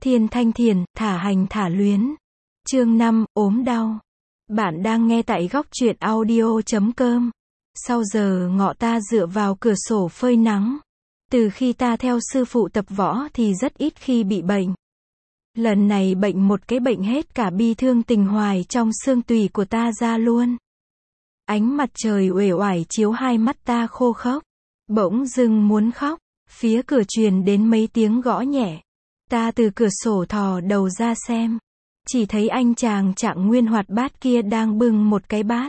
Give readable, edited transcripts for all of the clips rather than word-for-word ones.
Thiên Thanh Thiền, thả hành thả luyến. Chương 5, ốm đau. Bạn đang nghe tại góc truyện audio.com. Sau giờ ngọ ta dựa vào cửa sổ phơi nắng. Từ khi ta theo sư phụ tập võ thì rất ít khi bị bệnh. Lần này bệnh một cái bệnh hết cả bi thương tình hoài trong xương tủy của ta ra luôn. Ánh mặt trời uể oải chiếu hai mắt ta khô khốc. Bỗng dưng muốn khóc. Phía cửa truyền đến mấy tiếng gõ nhẹ. Ta từ cửa sổ thò đầu ra xem. Chỉ thấy anh chàng Trạng Nguyên hoạt bát kia đang bưng một cái bát.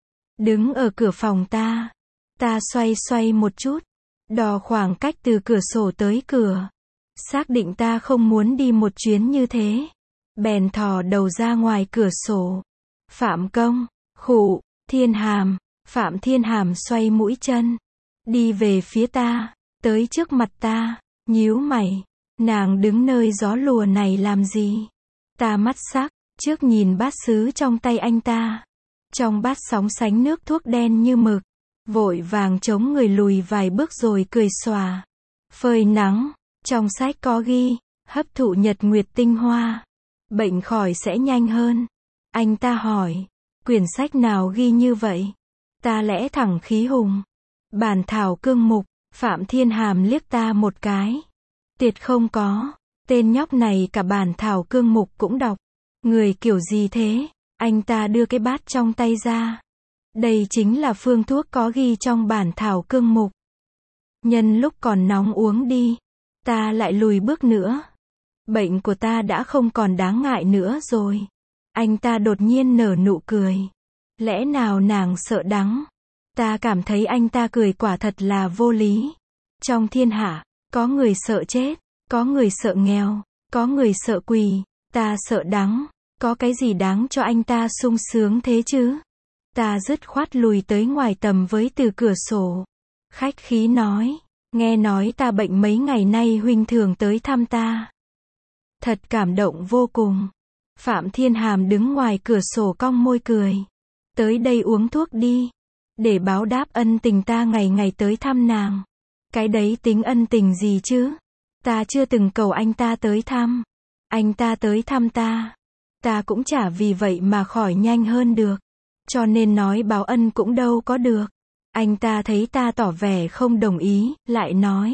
Đứng ở cửa phòng ta. Ta xoay xoay một chút. Đo khoảng cách từ cửa sổ tới cửa. Xác định ta không muốn đi một chuyến như thế. Bèn thò đầu ra ngoài cửa sổ. Phạm Công, khụ, Thiên Hàm. Phạm Thiên Hàm xoay mũi chân. Đi về phía ta. Tới trước mặt ta. Nhíu mày. Nàng đứng nơi gió lùa này làm gì? Ta mắt sắc. Trước nhìn bát sứ trong tay anh ta. Trong bát sóng sánh nước thuốc đen như mực. Vội vàng chống người lùi vài bước rồi cười xòa. Phơi nắng. Trong sách có ghi. Hấp thụ nhật nguyệt tinh hoa. Bệnh khỏi sẽ nhanh hơn. Anh ta hỏi. Quyển sách nào ghi như vậy? Ta lẽ thẳng khí hùng. Bản thảo cương mục. Phạm Thiên Hàm liếc ta một cái. Tiệt không có. Tên nhóc này cả bản thảo cương mục cũng đọc. Người kiểu gì thế? Anh ta đưa cái bát trong tay ra. Đây chính là phương thuốc có ghi trong bản thảo cương mục. Nhân lúc còn nóng uống đi. Ta lại lùi bước nữa. Bệnh của ta đã không còn đáng ngại nữa rồi. Anh ta đột nhiên nở nụ cười. Lẽ nào nàng sợ đắng? Ta cảm thấy anh ta cười quả thật là vô lý. Trong thiên hạ, có người sợ chết, có người sợ nghèo, có người sợ quỳ, ta sợ đắng. Có cái gì đáng cho anh ta sung sướng thế chứ? Ta dứt khoát lùi tới ngoài tầm với từ cửa sổ. Khách khí nói, nghe nói ta bệnh mấy ngày nay huynh thường tới thăm ta. Thật cảm động vô cùng. Phạm Thiên Hàm đứng ngoài cửa sổ cong môi cười. Tới đây uống thuốc đi. Để báo đáp ân tình ta ngày ngày tới thăm nàng. Cái đấy tính ân tình gì chứ? Ta chưa từng cầu anh ta tới thăm. Anh ta tới thăm ta. Ta cũng chả vì vậy mà khỏi nhanh hơn được. Cho nên nói báo ân cũng đâu có được. Anh ta thấy ta tỏ vẻ không đồng ý, lại nói.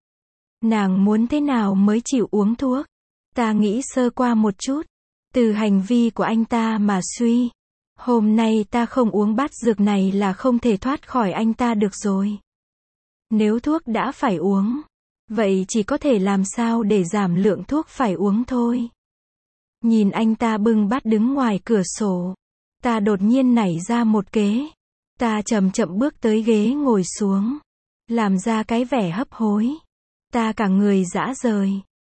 Nàng muốn thế nào mới chịu uống thuốc? Ta nghĩ sơ qua một chút. Từ hành vi của anh ta mà suy. Hôm nay ta không uống bát dược này là không thể thoát khỏi anh ta được rồi. Nếu thuốc đã phải uống, vậy chỉ có thể làm sao để giảm lượng thuốc phải uống thôi. Nhìn anh ta bưng bát đứng ngoài cửa sổ. Ta đột nhiên nảy ra một kế. Ta chậm chậm bước tới ghế ngồi xuống. Làm ra cái vẻ hấp hối. Ta cả người rã rời.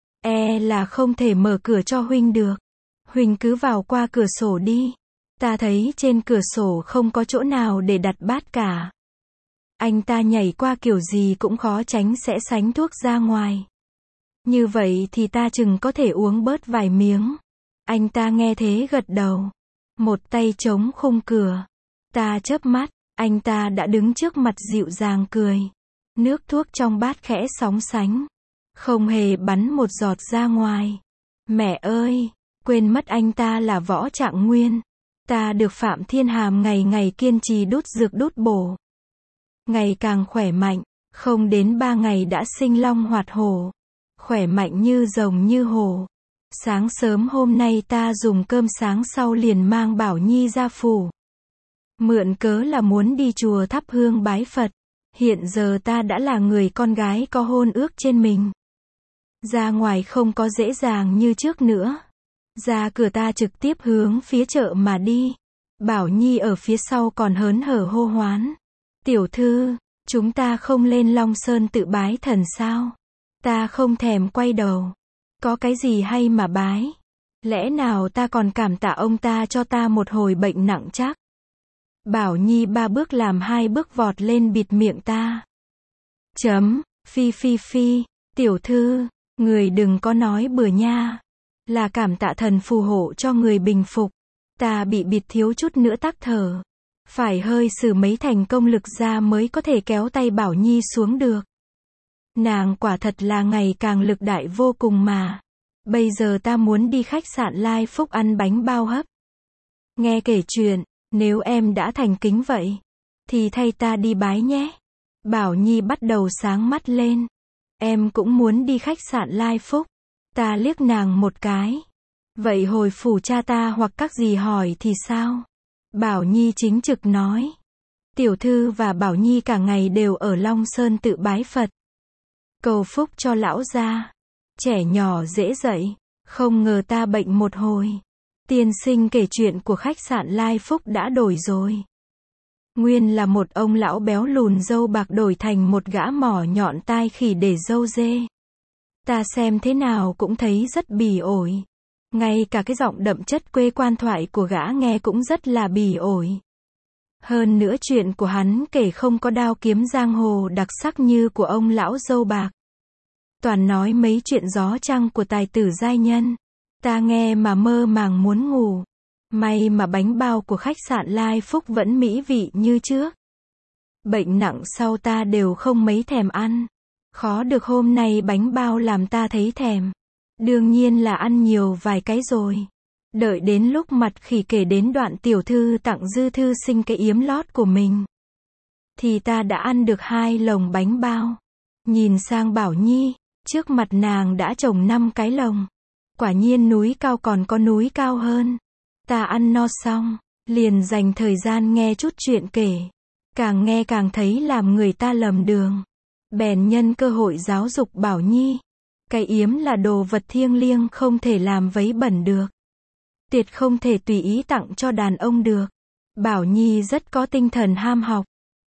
Là không thể mở cửa cho huynh được. Huynh cứ vào qua cửa sổ đi. Ta thấy trên cửa sổ không có chỗ nào để đặt bát cả. Anh ta nhảy qua kiểu gì cũng khó tránh sẽ sánh thuốc ra ngoài. Như vậy thì ta chừng có thể uống bớt vài miếng. Anh ta nghe thế gật đầu. Một tay chống khung cửa. Ta chớp mắt, anh ta đã đứng trước mặt dịu dàng cười. Nước thuốc trong bát khẽ sóng sánh. Không hề bắn một giọt ra ngoài. Mẹ ơi, quên mất anh ta là Võ Trạng Nguyên. Ta được Phạm Thiên Hàm ngày ngày kiên trì đút dược đút bổ. Ngày càng khỏe mạnh, không đến 3 ngày đã sinh long hoạt hổ. Khỏe mạnh như rồng như hổ. Sáng sớm hôm nay ta dùng cơm sáng sau liền mang Bảo Nhi ra phủ. Mượn cớ là muốn đi chùa thắp hương bái Phật. Hiện giờ ta đã là người con gái có hôn ước trên mình. Ra ngoài không có dễ dàng như trước nữa. Ra cửa ta trực tiếp hướng phía chợ mà đi. Bảo Nhi ở phía sau còn hớn hở hô hoán. Tiểu thư, chúng ta không lên Long Sơn tự bái thần sao? Ta không thèm quay đầu. Có cái gì hay mà bái? Lẽ nào ta còn cảm tạ ông ta cho ta một hồi bệnh nặng chắc? Bảo Nhi 3 bước làm 2 bước vọt lên bịt miệng ta. Phi phi phi, tiểu thư, người đừng có nói bừa nha. Là cảm tạ thần phù hộ cho người bình phục. Ta bị bịt thiếu chút nữa tắc thở. Phải hơi sử mấy thành công lực ra mới có thể kéo tay Bảo Nhi xuống được. Nàng quả thật là ngày càng lực đại vô cùng mà. Bây giờ ta muốn đi khách sạn Lai Phúc ăn bánh bao hấp. Nghe kể chuyện, nếu em đã thành kính vậy, thì thay ta đi bái nhé. Bảo Nhi bắt đầu sáng mắt lên. Em cũng muốn đi khách sạn Lai Phúc. Ta liếc nàng một cái. Vậy hồi phủ cha ta hoặc các dì hỏi thì sao? Bảo Nhi chính trực nói. Tiểu thư và Bảo Nhi cả ngày đều ở Long Sơn tự bái Phật, cầu phúc cho lão gia. Trẻ nhỏ dễ dậy, không ngờ ta bệnh một hồi. Tiên sinh kể chuyện của khách sạn Lai Phúc đã đổi rồi. Nguyên là một ông lão béo lùn râu bạc đổi thành một gã mỏ nhọn tai khỉ để râu dê. Ta xem thế nào cũng thấy rất bỉ ổi. Ngay cả cái giọng đậm chất quê quan thoại của gã nghe cũng rất là bỉ ổi. Hơn nữa chuyện của hắn kể không có đao kiếm giang hồ đặc sắc như của ông lão râu bạc. Toàn nói mấy chuyện gió trăng của tài tử giai nhân. Ta nghe mà mơ màng muốn ngủ. May mà bánh bao của khách sạn Lai Phúc vẫn mỹ vị như trước. Bệnh nặng sau ta đều không mấy thèm ăn. Khó được hôm nay bánh bao làm ta thấy thèm. Đương nhiên là ăn nhiều vài cái rồi. Đợi đến lúc mặt khỉ kể đến đoạn tiểu thư tặng dư thư sinh cái yếm lót của mình, thì ta đã ăn được 2 lồng bánh bao. Nhìn sang Bảo Nhi, trước mặt nàng đã trồng 5 cái lồng. Quả nhiên núi cao còn có núi cao hơn. Ta ăn no xong, liền dành thời gian nghe chút chuyện kể. Càng nghe càng thấy làm người ta lầm đường. Bèn nhân cơ hội giáo dục Bảo Nhi. Cái yếm là đồ vật thiêng liêng không thể làm vấy bẩn được. Tuyệt không thể tùy ý tặng cho đàn ông được. Bảo Nhi rất có tinh thần ham học.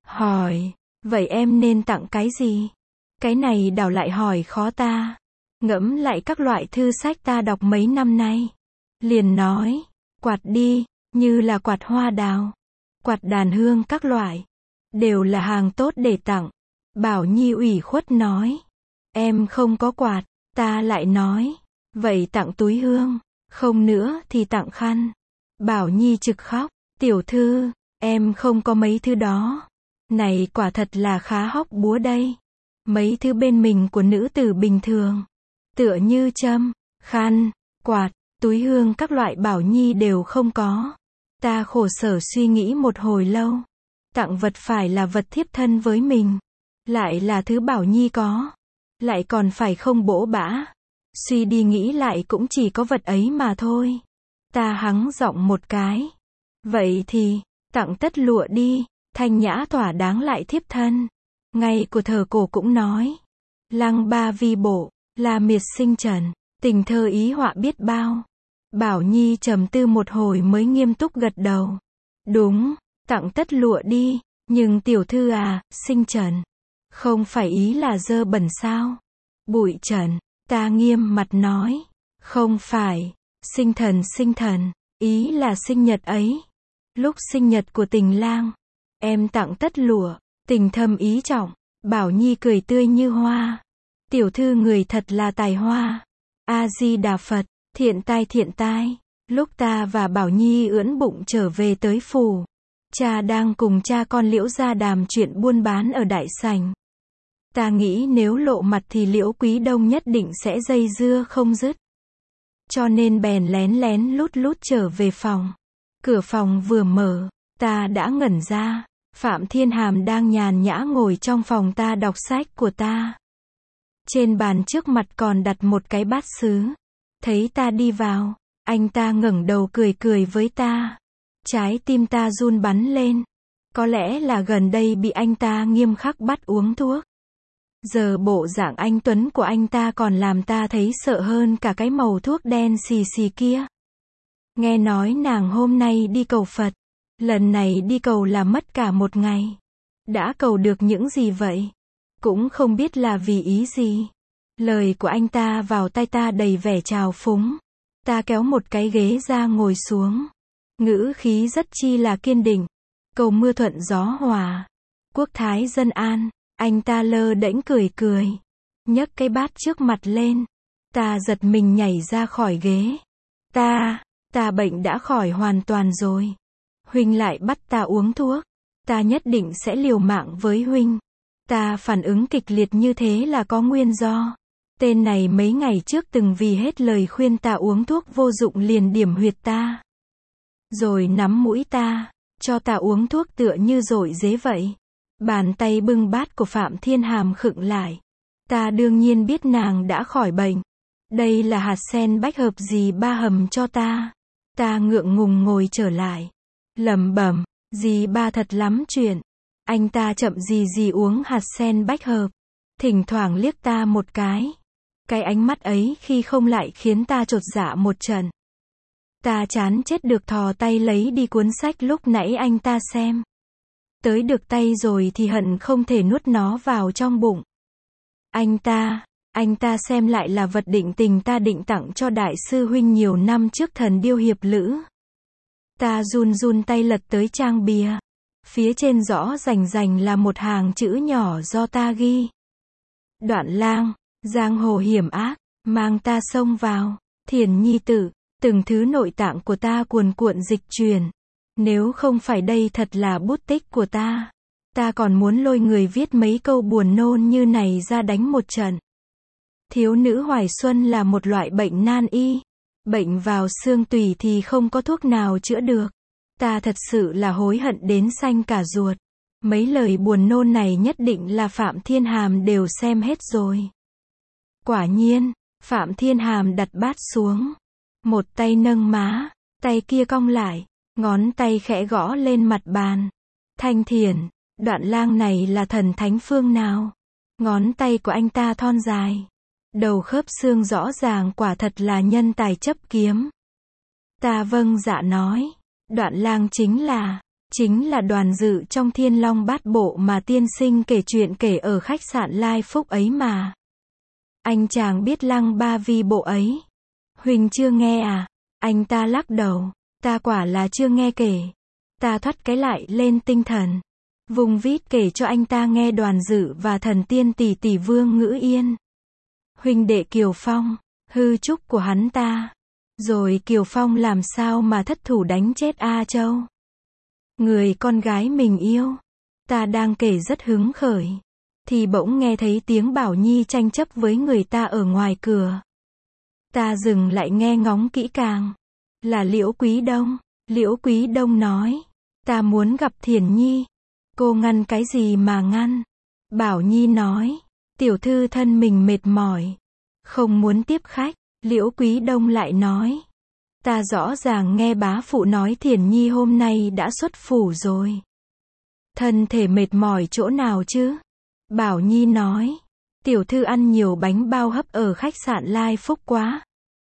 Hỏi, vậy em nên tặng cái gì? Cái này đảo lại hỏi khó ta. Ngẫm lại các loại thư sách ta đọc mấy năm nay. Liền nói, quạt đi, như là quạt hoa đào, quạt đàn hương các loại. Đều là hàng tốt để tặng. Bảo Nhi ủy khuất nói, em không có quạt. Ta lại nói, vậy tặng túi hương. Không nữa thì tặng khăn. Bảo Nhi trực khóc, tiểu thư, em không có mấy thứ đó. Này quả thật là khá hóc búa đây. Mấy thứ bên mình của nữ tử bình thường, tựa như châm, khăn, quạt, túi hương các loại Bảo Nhi đều không có. Ta khổ sở suy nghĩ một hồi lâu. Tặng vật phải là vật thiếp thân với mình. Lại là thứ Bảo Nhi có. Lại còn phải không bỗ bã. Suy đi nghĩ lại cũng chỉ có vật ấy mà thôi. Ta hắng giọng một cái. Vậy thì, tặng tất lụa đi, thanh nhã thỏa đáng lại thiếp thân. Ngay của thờ cổ cũng nói. Lăng ba vi bộ, là miệt sinh trần, tình thơ ý họa biết bao. Bảo Nhi trầm tư một hồi mới nghiêm túc gật đầu. Đúng, tặng tất lụa đi, nhưng tiểu thư à, sinh trần. Không phải ý là dơ bẩn sao? Bụi trần. Ta nghiêm mặt nói, không phải, sinh thần, ý là sinh nhật ấy. Lúc sinh nhật của tình lang, em tặng tất lụa, tình thâm ý trọng. Bảo Nhi cười tươi như hoa. Tiểu thư người thật là tài hoa. A-di-đà Phật, thiện tai. Lúc ta và Bảo Nhi ưỡn bụng trở về tới phủ, cha đang cùng cha con Liễu gia đàm chuyện buôn bán ở đại sảnh. Ta nghĩ nếu lộ mặt thì Liễu Quý Đông nhất định sẽ dây dưa không dứt. Cho nên bèn lén lén lút trở về phòng. Cửa phòng vừa mở, ta đã ngẩn ra. Phạm Thiên Hàm đang nhàn nhã ngồi trong phòng ta đọc sách của ta. Trên bàn trước mặt còn đặt một cái bát sứ. Thấy ta đi vào, anh ta ngẩng đầu cười với ta. Trái tim ta run bắn lên. Có lẽ là gần đây bị anh ta nghiêm khắc bắt uống thuốc. Giờ bộ dạng anh tuấn của anh ta còn làm ta thấy sợ hơn cả cái màu thuốc đen xì kia. Nghe nói nàng hôm nay đi cầu Phật. Lần này đi cầu là mất cả một ngày. Đã cầu được những gì vậy? Cũng không biết là vì ý gì. Lời của anh ta vào tai ta đầy vẻ trào phúng. Ta kéo một cái ghế ra ngồi xuống. Ngữ khí rất chi là kiên định. Cầu mưa thuận gió hòa. Quốc thái dân an. Anh ta lơ đễnh cười. Nhấc cái bát trước mặt lên. Ta giật mình nhảy ra khỏi ghế. Ta bệnh đã khỏi hoàn toàn rồi. Huynh lại bắt ta uống thuốc. Ta nhất định sẽ liều mạng với huynh. Ta phản ứng kịch liệt như thế là có nguyên do. Tên này mấy ngày trước từng vì hết lời khuyên ta uống thuốc vô dụng liền điểm huyệt ta. Rồi nắm mũi ta, cho ta uống thuốc tựa như dội dế vậy. Bàn tay bưng bát của Phạm Thiên Hàm khựng lại. Ta đương nhiên biết nàng đã khỏi bệnh. Đây là hạt sen bách hợp dì ba hầm cho ta. Ta ngượng ngùng ngồi trở lại. Lẩm bẩm, dì ba thật lắm chuyện. Anh ta chậm gì uống hạt sen bách hợp. Thỉnh thoảng liếc ta một cái. Cái ánh mắt ấy khi không lại khiến ta chột dạ một trận. Ta chán chết được thò tay lấy đi cuốn sách lúc nãy anh ta xem. Tới được tay rồi thì hận không thể nuốt nó vào trong bụng. Anh ta xem lại là vật định tình ta định tặng cho đại sư huynh nhiều năm trước thần điêu hiệp lữ. Ta run tay lật tới trang bìa. Phía trên rõ rành là một hàng chữ nhỏ do ta ghi. Đoạn lang, giang hồ hiểm ác, mang ta xông vào, Thiền Nhi tử, từng thứ nội tạng của ta cuồn cuộn dịch chuyển. Nếu không phải đây thật là bút tích của ta. Ta còn muốn lôi người viết mấy câu buồn nôn như này ra đánh một trận. Thiếu nữ hoài xuân là một loại bệnh nan y. Bệnh vào xương tủy thì không có thuốc nào chữa được. Ta thật sự là hối hận đến xanh cả ruột. Mấy lời buồn nôn này nhất định là Phạm Thiên Hàm đều xem hết rồi. Quả nhiên, Phạm Thiên Hàm đặt bát xuống. Một tay nâng má, tay kia cong lại, ngón tay khẽ gõ lên mặt bàn. Thanh Thiền, Đoạn lang này là thần thánh phương nào? Ngón tay của anh ta thon dài. Đầu khớp xương rõ ràng, quả thật là nhân tài chấp kiếm. Ta vâng dạ nói. Đoạn lang chính là Đoàn Dự trong Thiên Long Bát Bộ mà tiên sinh kể chuyện kể ở khách sạn Lai Phúc ấy mà. Anh chàng biết Lăng Ba Vi bộ ấy. Huỳnh chưa nghe à? Anh ta lắc đầu. Ta quả là chưa nghe kể. Ta thoắt cái lại lên tinh thần. Vùng vít kể cho anh ta nghe Đoàn Dự và thần tiên tỷ tỷ Vương Ngữ Yên. Huynh đệ Kiều Phong, hư trúc của hắn ta. Rồi Kiều Phong làm sao mà thất thủ đánh chết A Châu. Người con gái mình yêu. Ta đang kể rất hứng khởi. Thì bỗng nghe thấy tiếng Bảo Nhi tranh chấp với người ta ở ngoài cửa. Ta dừng lại nghe ngóng kỹ càng. Là Liễu Quý Đông. Liễu Quý Đông nói. Ta muốn gặp Thiền Nhi. Cô ngăn cái gì mà ngăn? Bảo Nhi nói. Tiểu thư thân mình mệt mỏi. Không muốn tiếp khách. Liễu Quý Đông lại nói. Ta rõ ràng nghe bá phụ nói Thiền Nhi hôm nay đã xuất phủ rồi. Thân thể mệt mỏi chỗ nào chứ? Bảo Nhi nói. Tiểu thư ăn nhiều bánh bao hấp ở khách sạn Lai Phúc quá.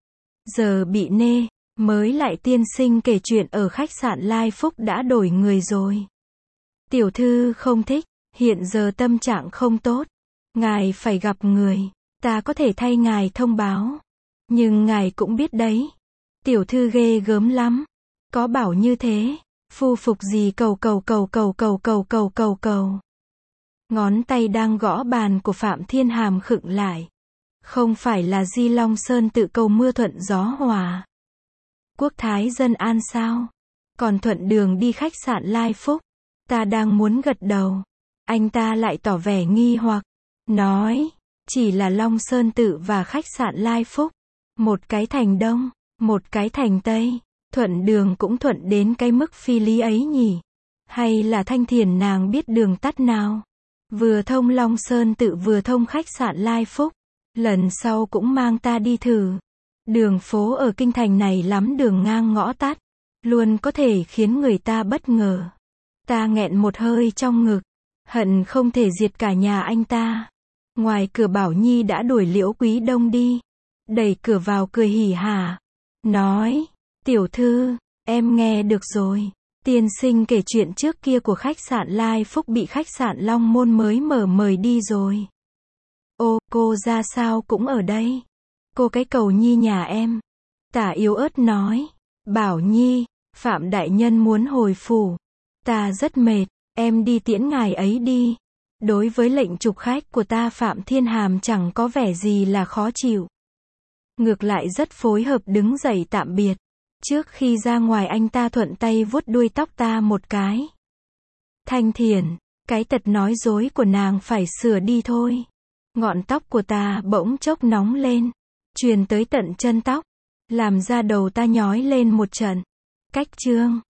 Giờ bị nê, mới lại tiên sinh kể chuyện ở khách sạn Lai Phúc đã đổi người rồi. Tiểu thư không thích, hiện giờ tâm trạng không tốt. Ngài phải gặp người, ta có thể thay ngài thông báo. Nhưng ngài cũng biết đấy. Tiểu thư ghê gớm lắm. Có bảo như thế, phu phục gì cầu. Ngón tay đang gõ bàn của Phạm Thiên Hàm khựng lại. Không phải là Di Long Sơn tự cầu mưa thuận gió hòa. Quốc thái dân an sao? Còn thuận đường đi khách sạn Lai Phúc. Ta đang muốn gật đầu. Anh ta lại tỏ vẻ nghi hoặc. Nói, chỉ là Long Sơn tự và khách sạn Lai Phúc. Một cái thành Đông, một cái thành Tây. Thuận đường cũng thuận đến cái mức phi lý ấy nhỉ? Hay là Thanh Thiền nàng biết đường tắt nào? Vừa thông Long Sơn tự vừa thông khách sạn Lai Phúc. Lần sau cũng mang ta đi thử. Đường phố ở kinh thành này lắm đường ngang ngõ tắt. Luôn có thể khiến người ta bất ngờ. Ta nghẹn một hơi trong ngực. Hận không thể diệt cả nhà anh ta. Ngoài cửa Bảo Nhi đã đuổi Liễu Quý Đông đi. Đẩy cửa vào cười hỉ hả. Nói, tiểu thư, em nghe được rồi. Tiên sinh kể chuyện trước kia của khách sạn Lai Phúc bị khách sạn Long Môn mới mở mời đi rồi. Ô, cô ra sao cũng ở đây. Cô cái cầu Nhi nhà em. Tả yếu ớt nói. Bảo Nhi, Phạm đại nhân muốn hồi phủ. Ta rất mệt, em đi tiễn ngài ấy đi. Đối với lệnh trục khách của ta Phạm Thiên Hàm chẳng có vẻ gì là khó chịu. Ngược lại rất phối hợp đứng dậy tạm biệt. Trước khi ra ngoài anh ta thuận tay vuốt đuôi tóc ta một cái. Thanh Thiền, cái tật nói dối của nàng phải sửa đi thôi. Ngọn tóc của ta bỗng chốc nóng lên, truyền tới tận chân tóc, làm da đầu ta nhói lên một trận. Cách chương